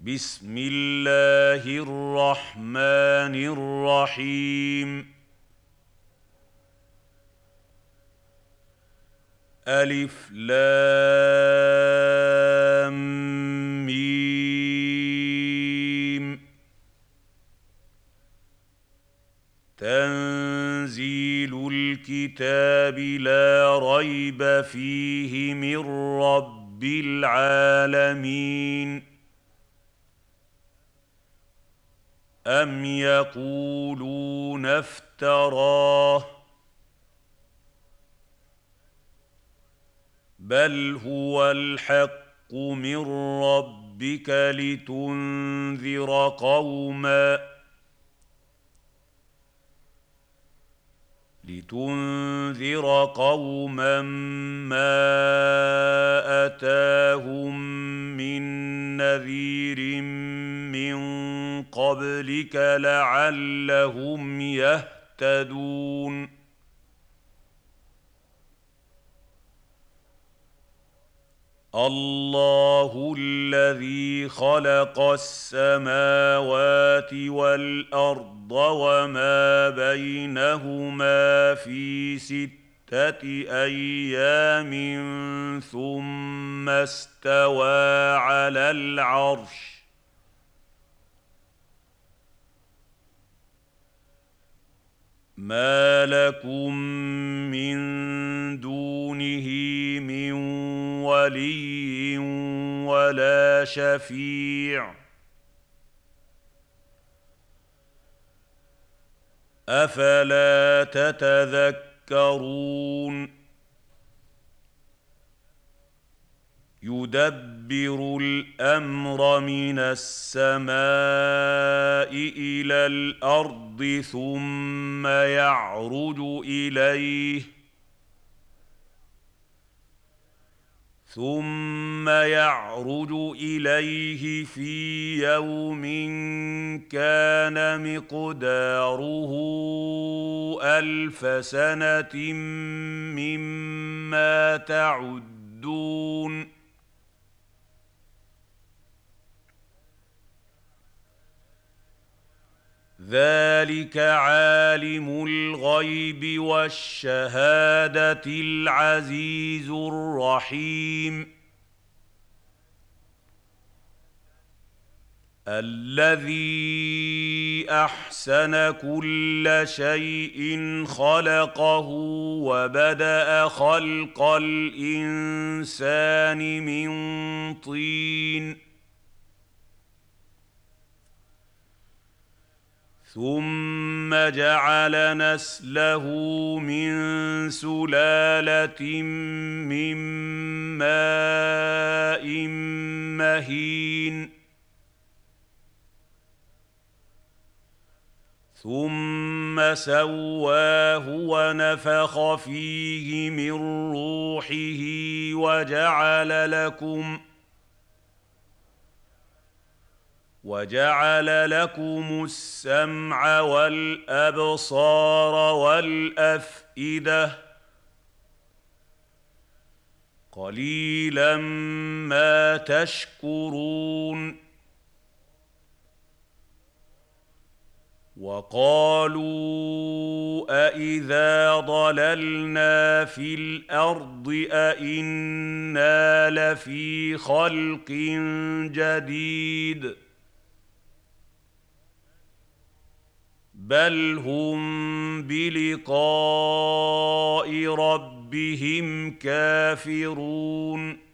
بسم الله الرحمن الرحيم. ألف لام ميم. تنزيل الكتاب لا ريب فيه من رب العالمين. أم يقولون افتراه بل هو الحق من ربك لتنذر قوما ما أتاهم من نذير من قبلك لعلهم يهتدون. الله الذي خلق السماوات والأرض وما بينهما في 6 أيام ثم استوى على العرش. ما لكم من دونه من ولي ولا شفيع أفلا تتذكرون. يدبر الأمر من السماء إلى الأرض ثم يعرج إليه في يوم كان مقداره 1000 سنة مما تعدون. ذلك عالم الغيب والشهادة العزيز الرحيم. الذي أحسن كل شيء خلقه وبدأ خلق الإنسان من طين ثم جعل نسله من سلالة من ماء مهين ثم سواه ونفخ فيه من روحه وجعل لكم السمع والأبصار والأفئدة قليلا ما تشكرون. وقالوا أإذا ضللنا في الأرض أإنا لفي خلق جديد بل هم بلقاء ربهم كافرون.